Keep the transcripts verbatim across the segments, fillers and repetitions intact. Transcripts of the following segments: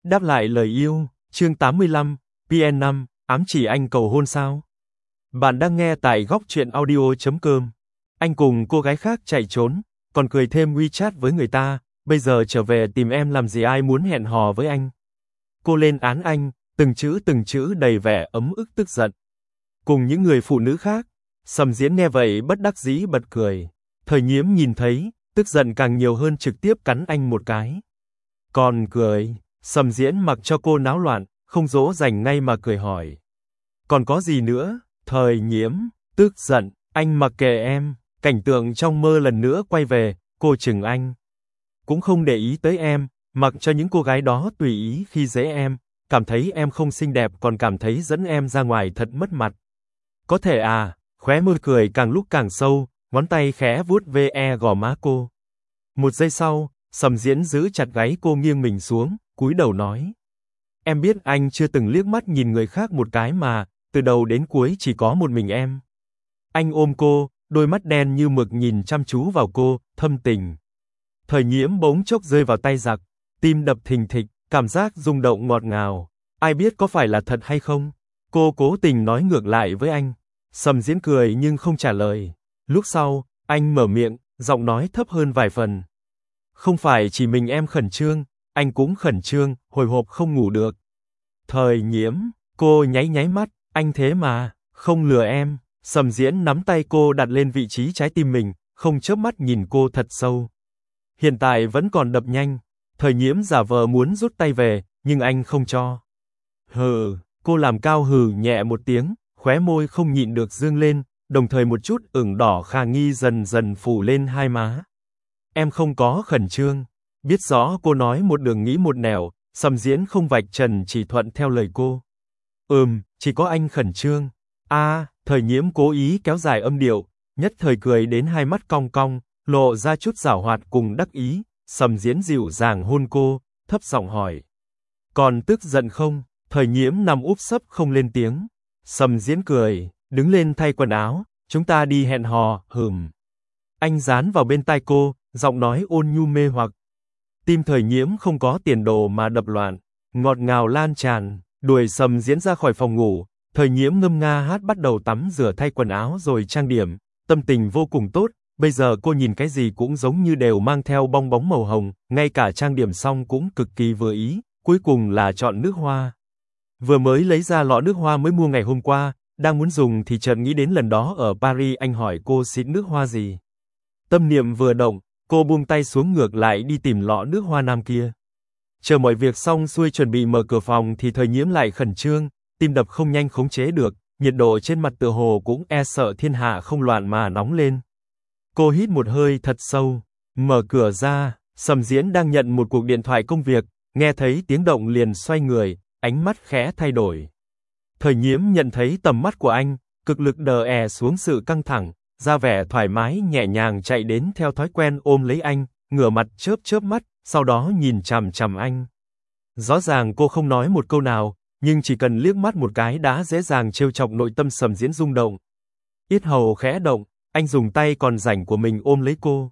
Đáp lại lời yêu, chương tám mươi lăm, pê en năm, ám chỉ anh cầu hôn sao? Bạn đang nghe tại góc truyện audio chấm com. Anh cùng cô gái khác chạy trốn, còn cười thêm WeChat với người ta, bây giờ trở về tìm em làm gì, ai muốn hẹn hò với anh? Cô lên án anh, từng chữ từng chữ đầy vẻ ấm ức tức giận. Cùng những người phụ nữ khác, Sầm Diễn nghe vậy bất đắc dĩ bật cười. Thời Nhiễm nhìn thấy, tức giận càng nhiều hơn, trực tiếp cắn anh một cái. Còn cười, Sầm Diễn mặc cho cô náo loạn, không dỗ dành ngay mà cười hỏi. Còn có gì nữa? Thời Nhiễm, tức giận, anh mặc kệ em, cảnh tượng trong mơ lần nữa quay về, cô chừng anh. Cũng không để ý tới em, mặc cho những cô gái đó tùy ý khi dễ em, cảm thấy em không xinh đẹp còn cảm thấy dẫn em ra ngoài thật mất mặt. Có thể à, khóe môi cười càng lúc càng sâu, ngón tay khẽ vuốt ve gò má cô. Một giây sau, Sầm Diễn giữ chặt gáy cô, nghiêng mình xuống, cúi đầu nói. Em biết anh chưa từng liếc mắt nhìn người khác một cái mà, từ đầu đến cuối chỉ có một mình em. Anh ôm cô, đôi mắt đen như mực nhìn chăm chú vào cô, thâm tình. Thời Nhiễm bỗng chốc rơi vào tay giặc, tim đập thình thịch, cảm giác rung động ngọt ngào. Ai biết có phải là thật hay không? Cô cố tình nói ngược lại với anh. Sầm Diễn cười nhưng không trả lời. Lúc sau, anh mở miệng, giọng nói thấp hơn vài phần. Không phải chỉ mình em khẩn trương, anh cũng khẩn trương, hồi hộp không ngủ được. Thời Nhiễm, cô nháy nháy mắt, anh thế mà, không lừa em. Sầm Diễn nắm tay cô đặt lên vị trí trái tim mình, không chớp mắt nhìn cô thật sâu. Hiện tại vẫn còn đập nhanh. Thời Nhiễm giả vờ muốn rút tay về, nhưng anh không cho. Hừ, cô làm cao hừ nhẹ một tiếng, khóe môi không nhịn được dương lên, đồng thời một chút ửng đỏ khả nghi dần dần phủ lên hai má. Em không có khẩn trương. Biết rõ cô nói một đường nghĩ một nẻo, Sầm Diễn không vạch trần, chỉ thuận theo lời cô. Ừm, chỉ có anh khẩn trương. A, à, Thời Nhiễm cố ý kéo dài âm điệu, nhất thời cười đến hai mắt cong cong, lộ ra chút giảo hoạt cùng đắc ý. Sầm Diễn dịu dàng hôn cô, thấp giọng hỏi. Còn tức giận không? Thời Nhiễm nằm úp sấp không lên tiếng. Sầm Diễn cười, đứng lên thay quần áo, chúng ta đi hẹn hò, hừm. Anh dán vào bên tai cô, giọng nói ôn nhu mê hoặc. Tim Thời Nhiễm không có tiền đồ mà đập loạn, ngọt ngào lan tràn, đuổi Sầm Diễn ra khỏi phòng ngủ. Thời Nhiễm ngâm nga hát, bắt đầu tắm rửa thay quần áo rồi trang điểm, tâm tình vô cùng tốt. Bây giờ cô nhìn cái gì cũng giống như đều mang theo bong bóng màu hồng, ngay cả trang điểm xong cũng cực kỳ vừa ý, cuối cùng là chọn nước hoa. Vừa mới lấy ra lọ nước hoa mới mua ngày hôm qua, đang muốn dùng thì chợt nghĩ đến lần đó ở Paris anh hỏi cô xịt nước hoa gì. Tâm niệm vừa động, cô buông tay xuống ngược lại đi tìm lọ nước hoa nam kia. Chờ mọi việc xong xuôi chuẩn bị mở cửa phòng thì Thời Nhiễm lại khẩn trương, tim đập không nhanh khống chế được, nhiệt độ trên mặt tựa hồ cũng e sợ thiên hạ không loạn mà nóng lên. Cô hít một hơi thật sâu, mở cửa ra, Sầm Diễn đang nhận một cuộc điện thoại công việc, nghe thấy tiếng động liền xoay người, ánh mắt khẽ thay đổi. Thời Nhiễm nhận thấy tầm mắt của anh, cực lực đè ép xuống sự căng thẳng, ra vẻ thoải mái nhẹ nhàng chạy đến theo thói quen ôm lấy anh, ngửa mặt chớp chớp mắt, sau đó nhìn chằm chằm anh. Rõ ràng cô không nói một câu nào, nhưng chỉ cần liếc mắt một cái đã dễ dàng trêu chọc nội tâm Sầm Diễn rung động. Yết hầu khẽ động, anh dùng tay còn rảnh của mình ôm lấy cô.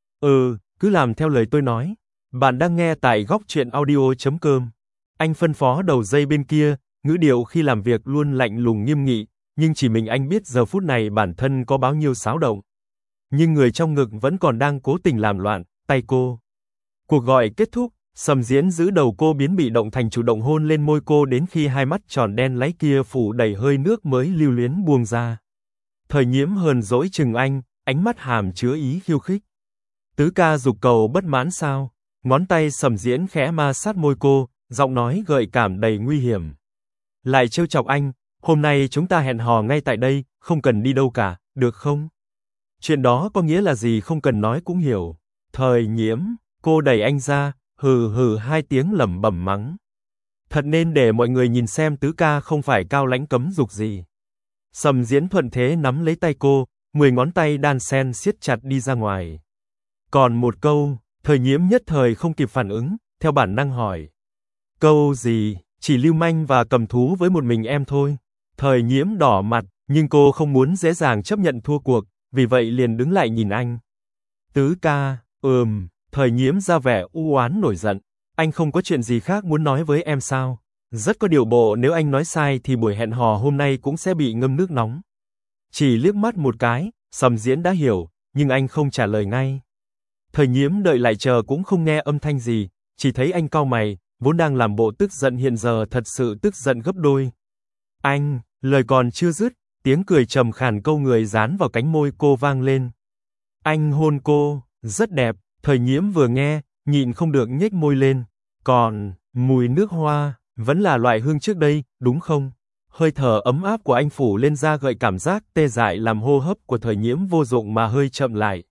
Ừ, cứ làm theo lời tôi nói. Bạn đang nghe tại góc truyện audio chấm com. Anh phân phó đầu dây bên kia, ngữ điệu khi làm việc luôn lạnh lùng nghiêm nghị, nhưng chỉ mình anh biết giờ phút này bản thân có bao nhiêu xáo động. Nhưng người trong ngực vẫn còn đang cố tình làm loạn, tay cô. Cuộc gọi kết thúc, Sầm Diễn giữ đầu cô biến bị động thành chủ động hôn lên môi cô đến khi hai mắt tròn đen láy kia phủ đầy hơi nước mới lưu luyến buông ra. Thời Nhiễm hờn dỗi chừng anh, ánh mắt hàm chứa ý khiêu khích. Tứ ca dục cầu bất mãn sao? Ngón tay Sầm Diễn khẽ ma sát môi cô, giọng nói gợi cảm đầy nguy hiểm. Lại trêu chọc anh, hôm nay chúng ta hẹn hò ngay tại đây, không cần đi đâu cả, được không? Chuyện đó có nghĩa là gì không cần nói cũng hiểu. Thời Nhiễm, cô đẩy anh ra, hừ hừ hai tiếng lẩm bẩm mắng. Thật nên để mọi người nhìn xem tứ ca không phải cao lãnh cấm dục gì. Sầm Diễn thuận thế nắm lấy tay cô, mười ngón tay đan sen siết chặt đi ra ngoài. Còn một câu, Thời Nhiễm nhất thời không kịp phản ứng, theo bản năng hỏi. Câu gì, chỉ lưu manh và cầm thú với một mình em thôi. Thời Nhiễm đỏ mặt, nhưng cô không muốn dễ dàng chấp nhận thua cuộc, vì vậy liền đứng lại nhìn anh. Tứ ca, ừm, Thời Nhiễm ra vẻ u oán nổi giận. Anh không có chuyện gì khác muốn nói với em sao? Rất có điều bộ, nếu anh nói sai thì buổi hẹn hò hôm nay cũng sẽ bị ngâm nước nóng. Chỉ liếc mắt một cái, Sầm Diễn đã hiểu, nhưng anh không trả lời ngay. Thời Nhiễm đợi lại chờ cũng không nghe âm thanh gì, chỉ thấy anh cau mày, vốn đang làm bộ tức giận hiện giờ thật sự tức giận gấp đôi. Anh, lời còn chưa dứt, tiếng cười trầm khàn câu người dán vào cánh môi cô vang lên. Anh hôn cô, rất đẹp. Thời Nhiễm vừa nghe, nhịn không được nhếch môi lên. Còn, mùi nước hoa, vẫn là loại hương trước đây, đúng không? Hơi thở ấm áp của anh phủ lên da gợi cảm giác tê dại làm hô hấp của Thời Nhiễm vô dụng mà hơi chậm lại.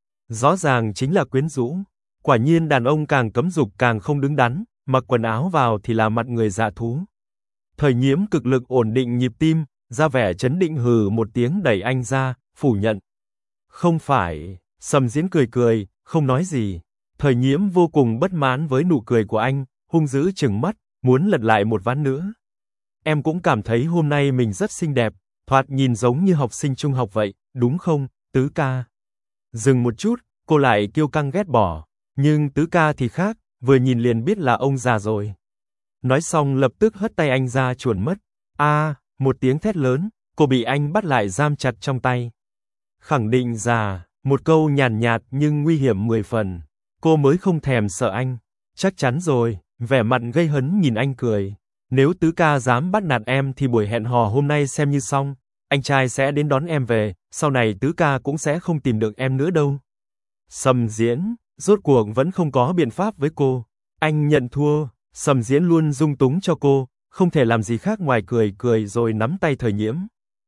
Rõ ràng chính là quyến rũ. Quả nhiên đàn ông càng cấm dục càng không đứng đắn, mặc quần áo vào thì là mặt người dạ thú. Thời Nhiễm cực lực ổn định nhịp tim, ra vẻ trấn định hừ một tiếng đẩy anh ra, phủ nhận. Không phải, Sầm Diễn cười cười, không nói gì. Thời Nhiễm vô cùng bất mãn với nụ cười của anh, hung dữ trừng mắt, muốn lật lại một ván nữa. Em cũng cảm thấy hôm nay mình rất xinh đẹp, thoạt nhìn giống như học sinh trung học vậy, đúng không, Tứ ca? Dừng một chút, cô lại kiêu căng ghét bỏ, nhưng Tứ ca thì khác, vừa nhìn liền biết là ông già rồi. Nói xong lập tức hất tay anh ra chuồn mất. A, à, một tiếng thét lớn, cô bị anh bắt lại giam chặt trong tay. Khẳng định già, một câu nhàn nhạt nhưng nguy hiểm mười phần. Cô mới không thèm sợ anh. Chắc chắn rồi, vẻ mặt gây hấn nhìn anh cười. Nếu Tứ ca dám bắt nạt em thì buổi hẹn hò hôm nay xem như xong. Anh trai sẽ đến đón em về, sau này Tứ ca cũng sẽ không tìm được em nữa đâu. Sầm Diễn, rốt cuộc vẫn không có biện pháp với cô. Anh nhận thua, Sầm Diễn luôn dung túng cho cô, không thể làm gì khác ngoài cười cười rồi nắm tay Thời Nhiễm.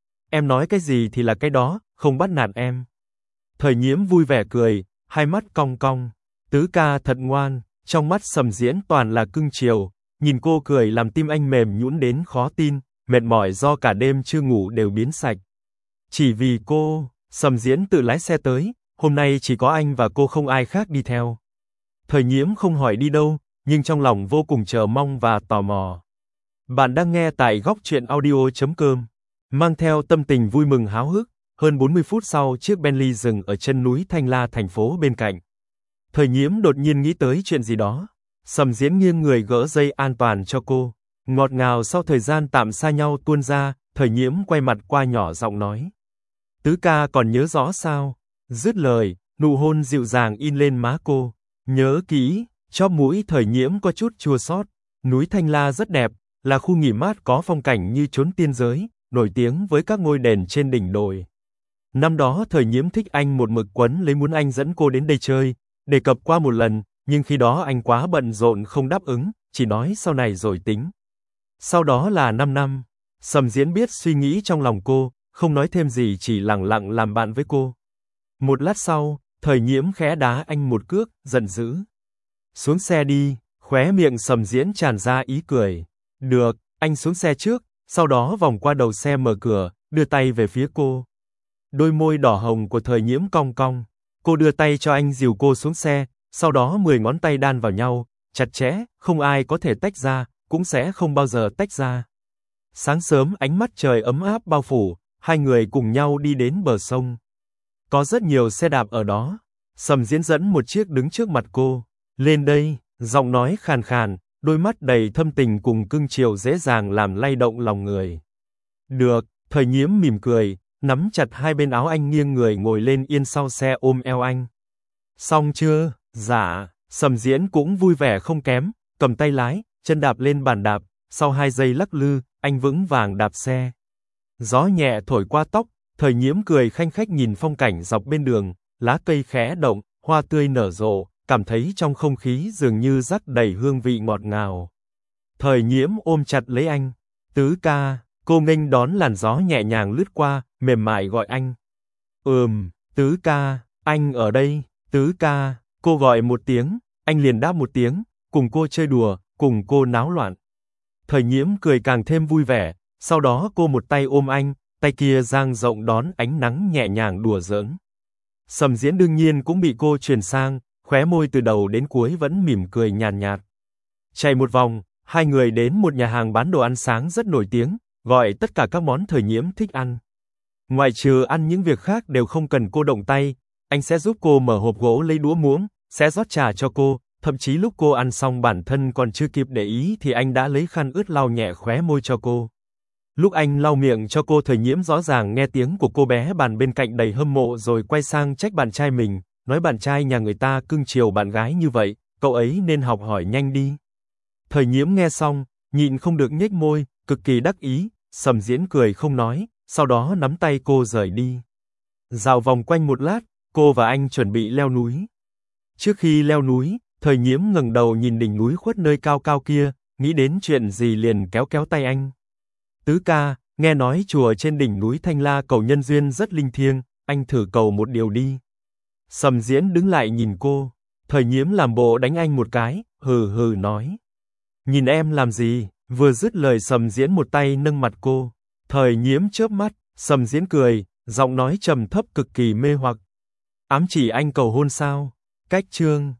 Em nói cái gì thì là cái đó, không bắt nạt em. Thời Nhiễm vui vẻ cười, hai mắt cong cong. Tứ ca thật ngoan, trong mắt Sầm Diễn toàn là cưng chiều, nhìn cô cười làm tim anh mềm nhũn đến khó tin, mệt mỏi do cả đêm chưa ngủ đều biến sạch. Chỉ vì cô, Sầm Diễn tự lái xe tới, hôm nay chỉ có anh và cô không ai khác đi theo. Thời Nhiễm không hỏi đi đâu, nhưng trong lòng vô cùng chờ mong và tò mò. Bạn đang nghe tại góc truyện audio chấm com, mang theo tâm tình vui mừng háo hức, hơn bốn mươi phút sau chiếc Bentley dừng ở chân núi Thanh La thành phố bên cạnh. Thời Nhiễm đột nhiên nghĩ tới chuyện gì đó, Sầm Diễn nghiêng người gỡ dây an toàn cho cô, ngọt ngào sau thời gian tạm xa nhau tuôn ra, Thời Nhiễm quay mặt qua nhỏ giọng nói. Tứ ca còn nhớ rõ sao? Dứt lời, nụ hôn dịu dàng in lên má cô. Nhớ kỹ, chóp mũi Thời Nhiễm có chút chua xót. Núi Thanh La rất đẹp, là khu nghỉ mát có phong cảnh như chốn tiên giới, nổi tiếng với các ngôi đền trên đỉnh đồi. Năm đó Thời Nhiễm thích anh một mực quấn lấy muốn anh dẫn cô đến đây chơi, đề cập qua một lần, nhưng khi đó anh quá bận rộn không đáp ứng, chỉ nói sau này rồi tính. Sau đó là năm năm, Sầm Diễn biết suy nghĩ trong lòng cô, không nói thêm gì chỉ lặng lặng làm bạn với cô. Một lát sau, Thời Nhiễm khẽ đá anh một cước, giận dữ. Xuống xe đi, khóe miệng Sầm Diễn tràn ra ý cười. Được, anh xuống xe trước, sau đó vòng qua đầu xe mở cửa, đưa tay về phía cô. Đôi môi đỏ hồng của Thời Nhiễm cong cong. Cô đưa tay cho anh dìu cô xuống xe, sau đó mười ngón tay đan vào nhau, chặt chẽ, không ai có thể tách ra, cũng sẽ không bao giờ tách ra. Sáng sớm ánh mắt trời ấm áp bao phủ, hai người cùng nhau đi đến bờ sông. Có rất nhiều xe đạp ở đó. Sầm Diễn dẫn một chiếc đứng trước mặt cô. Lên đây, giọng nói khàn khàn, đôi mắt đầy thâm tình cùng cưng chiều dễ dàng làm lay động lòng người. Được, Thời Nhiễm mỉm cười, nắm chặt hai bên áo anh nghiêng người ngồi lên yên sau xe ôm eo anh. Xong chưa? Dạ, Sầm Diễn cũng vui vẻ không kém, cầm tay lái, chân đạp lên bàn đạp, sau hai giây lắc lư, anh vững vàng đạp xe. Gió nhẹ thổi qua tóc, Thời Nhiễm cười khanh khách nhìn phong cảnh dọc bên đường, lá cây khẽ động, hoa tươi nở rộ, cảm thấy trong không khí dường như rắc đầy hương vị ngọt ngào. Thời Nhiễm ôm chặt lấy anh. Tứ ca, cô nghênh đón làn gió nhẹ nhàng lướt qua, mềm mại gọi anh. Ừm, Tứ ca, anh ở đây, Tứ ca, cô gọi một tiếng, anh liền đáp một tiếng, cùng cô chơi đùa, cùng cô náo loạn. Thời Nhiễm cười càng thêm vui vẻ, sau đó cô một tay ôm anh, tay kia dang rộng đón ánh nắng nhẹ nhàng đùa giỡn. Sầm Diễn đương nhiên cũng bị cô truyền sang, khóe môi từ đầu đến cuối vẫn mỉm cười nhàn nhạt, nhạt. Chạy một vòng, hai người đến một nhà hàng bán đồ ăn sáng rất nổi tiếng, gọi tất cả các món Thời Nhiễm thích ăn. Ngoại trừ ăn những việc khác đều không cần cô động tay, anh sẽ giúp cô mở hộp gỗ lấy đũa muỗng, sẽ rót trà cho cô, Thậm chí lúc cô ăn xong bản thân còn chưa kịp để ý thì anh đã lấy khăn ướt lau nhẹ khóe môi cho cô. Lúc anh lau miệng cho cô, Thời Nhiễm rõ ràng nghe tiếng của cô bé bàn bên cạnh đầy hâm mộ rồi quay sang trách bạn trai mình, nói bạn trai nhà người ta cưng chiều bạn gái như vậy, cậu ấy nên học hỏi nhanh đi. Thời Nhiễm nghe xong, nhịn không được nhếch môi, cực kỳ đắc ý, Sầm Diễn cười không nói, sau đó nắm tay cô rời đi. Dạo vòng quanh một lát, cô và anh chuẩn bị leo núi. Trước khi leo núi, Thời Nhiễm ngẩng đầu nhìn đỉnh núi khuất nơi cao cao kia, nghĩ đến chuyện gì liền kéo kéo tay anh. Tứ ca, nghe nói chùa trên đỉnh núi Thanh La cầu nhân duyên rất linh thiêng, anh thử cầu một điều đi. Sầm Diễn đứng lại nhìn cô, Thời Nhiễm làm bộ đánh anh một cái, hừ hừ nói. Nhìn em làm gì? Vừa dứt lời Sầm Diễn một tay nâng mặt cô. Thời Nhiễm chớp mắt, Sầm Diễn cười, giọng nói trầm thấp cực kỳ mê hoặc. Ám chỉ anh cầu hôn sao? Cách chương